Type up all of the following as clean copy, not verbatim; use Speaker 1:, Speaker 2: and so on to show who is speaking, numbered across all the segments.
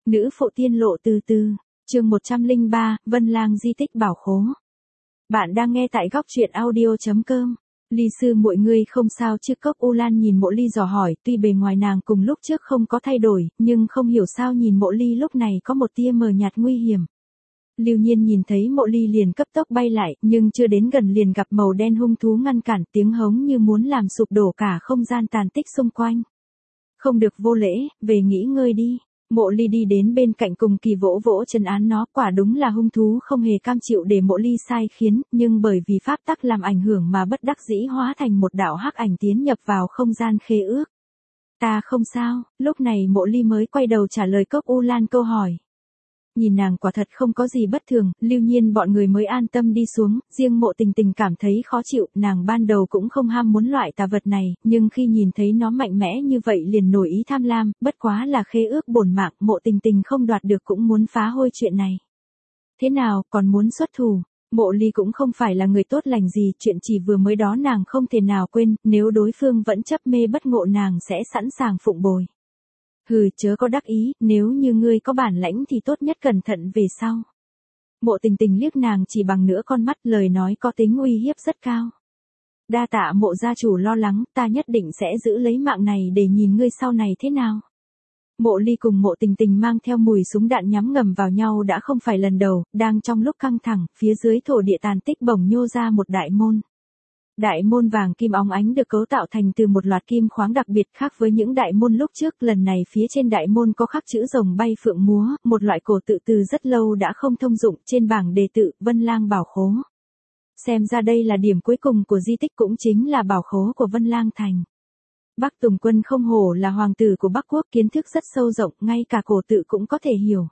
Speaker 1: Nữ phụ tiên lộ từ từ, chương 103, Vân Lang di tích bảo khố. Bạn đang nghe tại góc truyện audio.com. Ly sư muội ngươi không sao chứ? Cốc U Lan nhìn Mộ Ly dò hỏi, tuy bề ngoài nàng cùng lúc trước không có thay đổi, nhưng không hiểu sao nhìn Mộ Ly lúc này có một tia mờ nhạt nguy hiểm. Lưu Nhiên nhìn thấy Mộ Ly liền cấp tốc bay lại, nhưng chưa đến gần liền gặp màu đen hung thú ngăn cản, tiếng hống như muốn làm sụp đổ cả không gian tàn tích xung quanh. Không được vô lễ, về nghỉ ngơi đi. Mộ Ly đi đến bên cạnh cùng kỳ vỗ vỗ trấn án nó, quả đúng là hung thú không hề cam chịu để Mộ Ly sai khiến, nhưng bởi vì pháp tắc làm ảnh hưởng mà bất đắc dĩ hóa thành một đạo hắc ảnh tiến nhập vào không gian khế ước. Ta không sao, lúc này Mộ Ly mới quay đầu trả lời Cốc U Lan câu hỏi. Nhìn nàng quả thật không có gì bất thường, Lưu Nhiên bọn người mới an tâm đi xuống, riêng Mộ Tình Tình cảm thấy khó chịu, nàng ban đầu cũng không ham muốn loại tà vật này, nhưng khi nhìn thấy nó mạnh mẽ như vậy liền nổi ý tham lam, bất quá là khế ước bổn mạng, Mộ Tình Tình không đoạt được cũng muốn phá hôi chuyện này. Thế nào, còn muốn xuất thủ? Mộ Ly cũng không phải là người tốt lành gì, chuyện chỉ vừa mới đó nàng không thể nào quên, nếu đối phương vẫn chấp mê bất ngộ nàng sẽ sẵn sàng phụng bồi. Hừ, chớ có đắc ý, nếu như ngươi có bản lãnh thì tốt nhất cẩn thận về sau. Mộ Tình Tình liếc nàng chỉ bằng nửa con mắt, lời nói có tính uy hiếp rất cao. Đa tạ Mộ gia chủ lo lắng, ta nhất định sẽ giữ lấy mạng này để nhìn ngươi sau này thế nào. Mộ Ly cùng Mộ Tình Tình mang theo mùi súng đạn nhắm ngầm vào nhau đã không phải lần đầu, đang trong lúc căng thẳng, phía dưới thổ địa tàn tích bỗng nhô ra một đại môn. Đại môn vàng kim óng ánh được cấu tạo thành từ một loạt kim khoáng đặc biệt, khác với những đại môn lúc trước, lần này phía trên đại môn có khắc chữ rồng bay phượng múa, một loại cổ tự từ rất lâu đã không thông dụng, trên bảng đề tự Vân Lang bảo khố. Xem ra đây là điểm cuối cùng của di tích, cũng chính là bảo khố của Vân Lang thành. Bắc Tùng Quân không hổ là hoàng tử của Bắc Quốc, kiến thức rất sâu rộng, ngay cả cổ tự cũng có thể hiểu.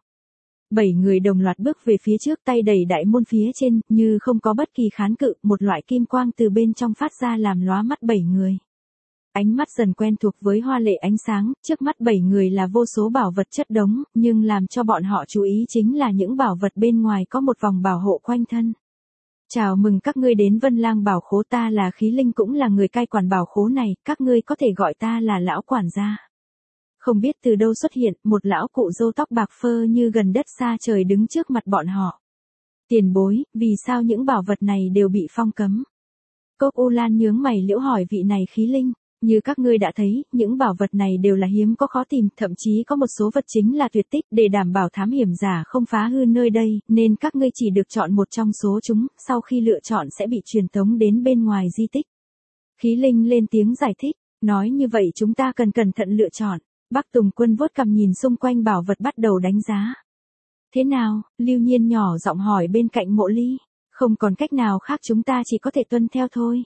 Speaker 1: 7 người đồng loạt bước về phía trước, tay đẩy đại môn phía trên, như không có bất kỳ kháng cự, một loại kim quang từ bên trong phát ra làm lóa mắt 7 người. Ánh mắt dần quen thuộc với hoa lệ ánh sáng, trước mắt 7 người là vô số bảo vật chất đống, nhưng làm cho bọn họ chú ý chính là những bảo vật bên ngoài có một vòng bảo hộ quanh thân. Chào mừng các ngươi đến Vân Lang bảo khố, ta là Khí Linh, cũng là người cai quản bảo khố này, các ngươi có thể gọi ta là lão quản gia. Không biết từ đâu xuất hiện, một lão cụ râu tóc bạc phơ như gần đất xa trời đứng trước mặt bọn họ. Tiền bối, vì sao những bảo vật này đều bị phong cấm? Cốc U Lan nhướng mày liễu hỏi vị này Khí Linh. Như các ngươi đã thấy, những bảo vật này đều là hiếm có khó tìm, thậm chí có một số vật chính là tuyệt tích, để đảm bảo thám hiểm giả không phá hư nơi đây, nên các ngươi chỉ được chọn một trong số chúng, sau khi lựa chọn sẽ bị truyền tống đến bên ngoài di tích. Khí Linh lên tiếng giải thích, nói như vậy chúng ta cần cẩn thận lựa chọn. Bắc Tùng Quân vuốt cằm nhìn xung quanh bảo vật bắt đầu đánh giá. Thế nào? Lưu Nhiên nhỏ giọng hỏi bên cạnh Mộ Ly. Không còn cách nào khác, chúng ta chỉ có thể tuân theo thôi.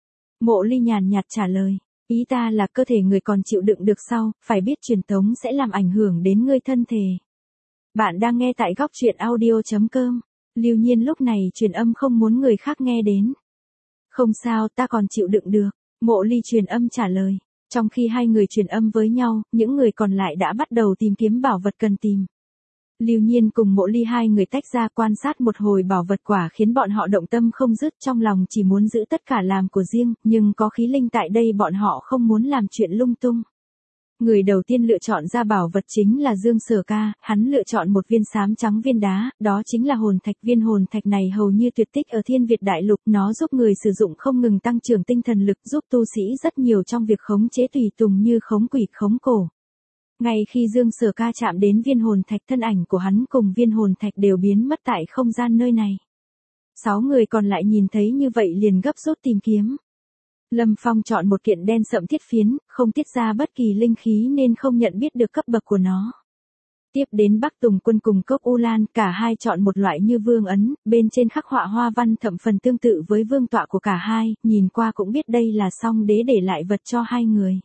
Speaker 1: Mộ Ly nhàn nhạt trả lời. Ý ta là cơ thể người còn chịu đựng được sao, phải biết truyền tống sẽ làm ảnh hưởng đến ngươi thân thể. Bạn đang nghe tại góc truyện audio.com. Lưu Nhiên lúc này truyền âm không muốn người khác nghe đến. Không sao, ta còn chịu đựng được. Mộ Ly truyền âm trả lời. Trong khi hai người truyền âm với nhau, những người còn lại đã bắt đầu tìm kiếm bảo vật cần tìm. Lưu Nhiên cùng Mộ Ly hai người tách ra quan sát một hồi bảo vật, quả khiến bọn họ động tâm không dứt, trong lòng chỉ muốn giữ tất cả làm của riêng, nhưng có Khí Linh tại đây bọn họ không muốn làm chuyện lung tung. Người đầu tiên lựa chọn ra bảo vật chính là Dương Sở Ca, hắn lựa chọn một viên xám trắng viên đá, đó chính là hồn thạch. Viên hồn thạch này hầu như tuyệt tích ở Thiên Việt Đại Lục, nó giúp người sử dụng không ngừng tăng trưởng tinh thần lực, giúp tu sĩ rất nhiều trong việc khống chế tùy tùng như khống quỷ khống cổ. Ngay khi Dương Sở Ca chạm đến viên hồn thạch, thân ảnh của hắn cùng viên hồn thạch đều biến mất tại không gian nơi này. 6 người còn lại nhìn thấy như vậy liền gấp rút tìm kiếm. Lâm Phong chọn một kiện đen sậm thiết phiến, không tiết ra bất kỳ linh khí nên không nhận biết được cấp bậc của nó. Tiếp đến Bắc Tùng Quân cùng Cốc U Lan, cả hai chọn một loại như vương ấn, bên trên khắc họa hoa văn thậm phần tương tự với vương tọa của cả hai, nhìn qua cũng biết đây là Song Đế để lại vật cho hai người.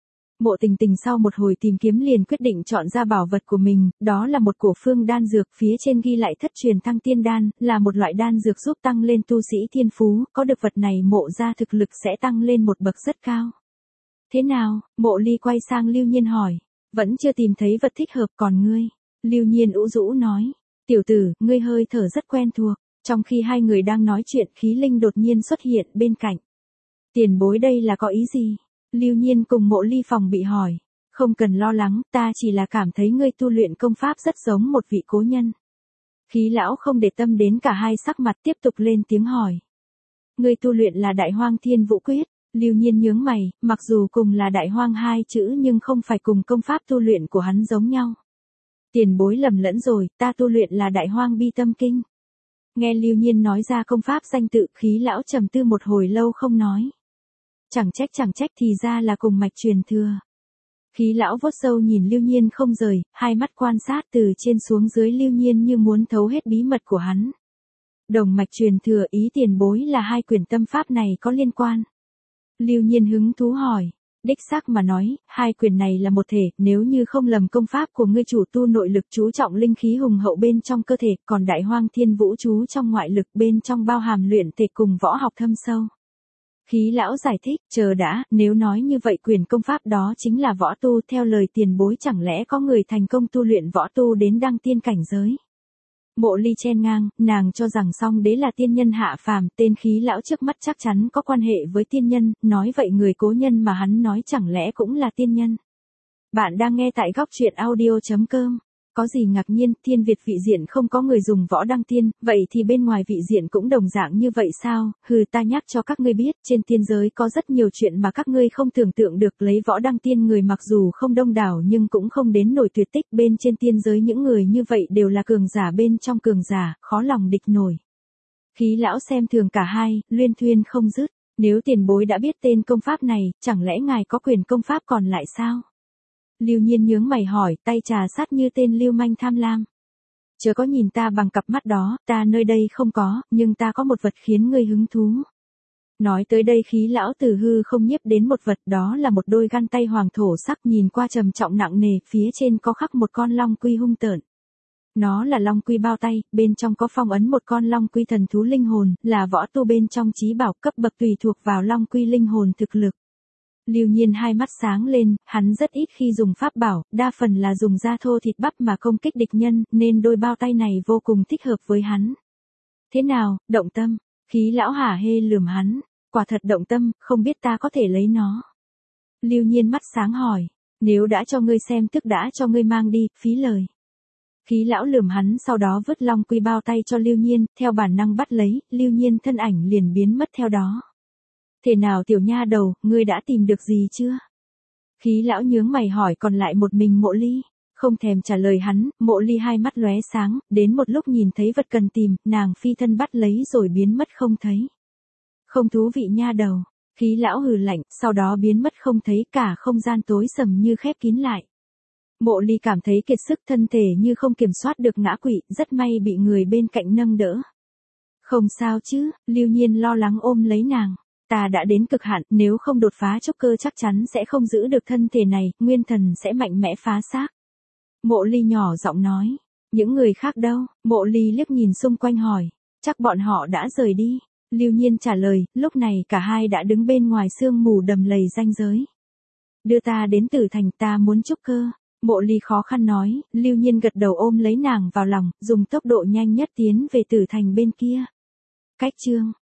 Speaker 1: Mộ Tình Tình sau một hồi tìm kiếm liền quyết định chọn ra bảo vật của mình, đó là một cổ phương đan dược, phía trên ghi lại thất truyền thăng tiên đan, là một loại đan dược giúp tăng lên tu sĩ thiên phú, có được vật này Mộ gia thực lực sẽ tăng lên một bậc rất cao. Thế nào? Mộ Ly quay sang Lưu Nhiên hỏi. Vẫn chưa tìm thấy vật thích hợp, còn ngươi? Lưu Nhiên ủ rũ nói. Tiểu tử, ngươi hơi thở rất quen thuộc. Trong khi hai người đang nói chuyện, Khí Linh đột nhiên xuất hiện bên cạnh. Tiền bối đây là có ý gì? Lưu Nhiên cùng Mộ Ly phòng bị hỏi. Không cần lo lắng, ta chỉ là cảm thấy ngươi tu luyện công pháp rất giống một vị cố nhân. Khí lão không để tâm đến cả hai sắc mặt tiếp tục lên tiếng hỏi. Ngươi tu luyện là Đại Hoang Thiên Vũ Quyết. Lưu Nhiên nhướng mày, mặc dù cùng là Đại Hoang hai chữ nhưng không phải cùng công pháp tu luyện của hắn giống nhau. Tiền bối lầm lẫn rồi, ta tu luyện là Đại Hoang Bi Tâm Kinh. Nghe Lưu Nhiên nói ra công pháp danh tự, khí lão trầm tư một hồi lâu không nói. Chẳng trách thì ra là cùng mạch truyền thừa. Khí lão vuốt râu nhìn Lưu Nhiên không rời, hai mắt quan sát từ trên xuống dưới Lưu Nhiên như muốn thấu hết bí mật của hắn. Đồng mạch truyền thừa, ý tiền bối là hai quyển tâm pháp này có liên quan. Lưu Nhiên hứng thú hỏi. Đích xác mà nói, hai quyền này là một thể, nếu như không lầm công pháp của ngươi chủ tu nội lực chú trọng linh khí hùng hậu bên trong cơ thể, còn Đại Hoang Thiên Vũ chú trong ngoại lực bên trong bao hàm luyện thể cùng võ học thâm sâu. Khí lão giải thích, chờ đã, nếu nói như vậy quyền công pháp đó chính là võ tu, theo lời tiền bối chẳng lẽ có người thành công tu luyện võ tu đến đăng tiên cảnh giới. Mộ Ly chen ngang, nàng cho rằng Song Đế là tiên nhân hạ phàm, tên khí lão trước mắt chắc chắn có quan hệ với tiên nhân, nói vậy người cố nhân mà hắn nói chẳng lẽ cũng là tiên nhân. Bạn đang nghe tại góc truyện audio.com. Có gì ngạc nhiên, thiên Việt vị diện không có người dùng võ đăng tiên, vậy thì bên ngoài vị diện cũng đồng dạng như vậy sao? Hừ, ta nhắc cho các ngươi biết, trên tiên giới có rất nhiều chuyện mà các ngươi không tưởng tượng được, lấy võ đăng tiên người mặc dù không đông đảo nhưng cũng không đến nổi tuyệt tích, bên trên tiên giới những người như vậy đều là cường giả bên trong cường giả, khó lòng địch nổi. Khí lão xem thường cả hai, luyên thuyên không dứt, nếu tiền bối đã biết tên công pháp này, chẳng lẽ ngài có quyền công pháp còn lại sao? Lưu Nhiên nhướng mày hỏi, tay trà sát như tên lưu manh tham lam. Chớ có nhìn ta bằng cặp mắt đó, ta nơi đây không có, nhưng ta có một vật khiến ngươi hứng thú. Nói tới đây khí lão từ hư không nhiếp đến một vật, đó là một đôi găng tay hoàng thổ sắc nhìn qua trầm trọng nặng nề, phía trên có khắc một con long quy hung tợn. Nó là long quy bao tay, bên trong có phong ấn một con long quy thần thú linh hồn, là võ tu bên trong chí bảo cấp bậc tùy thuộc vào long quy linh hồn thực lực. Lưu Nhiên hai mắt sáng lên, hắn rất ít khi dùng pháp bảo, đa phần là dùng da thô thịt bắp mà công kích địch nhân, nên đôi bao tay này vô cùng thích hợp với hắn. Thế nào, động tâm? Khí lão hả hê lườm hắn, quả thật động tâm, không biết ta có thể lấy nó. Lưu Nhiên mắt sáng hỏi, nếu đã cho ngươi xem tức đã cho ngươi mang đi, phí lời. Khí lão lườm hắn sau đó vứt long quy bao tay cho Lưu Nhiên, theo bản năng bắt lấy, Lưu Nhiên thân ảnh liền biến mất theo đó. Thế nào tiểu nha đầu, ngươi đã tìm được gì chưa? Khí lão nhướng mày hỏi còn lại một mình Mộ Ly. Không thèm trả lời hắn, Mộ Ly hai mắt lóe sáng, đến một lúc nhìn thấy vật cần tìm, nàng phi thân bắt lấy rồi biến mất không thấy. Không thú vị nha đầu. Khí lão hừ lạnh, sau đó biến mất không thấy, cả không gian tối sầm như khép kín lại. Mộ Ly cảm thấy kiệt sức, thân thể như không kiểm soát được ngã quỵ, rất may bị người bên cạnh nâng đỡ. Không sao chứ, Lưu Nhiên lo lắng ôm lấy nàng. Ta đã đến cực hạn, nếu không đột phá trúc cơ chắc chắn sẽ không giữ được thân thể này, nguyên thần sẽ mạnh mẽ phá xác. Mộ Ly nhỏ giọng nói, những người khác đâu? Mộ Ly liếc nhìn xung quanh hỏi, chắc bọn họ đã rời đi. Lưu Nhiên trả lời, lúc này cả hai đã đứng bên ngoài sương mù đầm lầy ranh giới. Đưa ta đến Tử Thành, ta muốn trúc cơ. Mộ Ly khó khăn nói, Lưu Nhiên gật đầu ôm lấy nàng vào lòng, dùng tốc độ nhanh nhất tiến về Tử Thành bên kia. Cách chương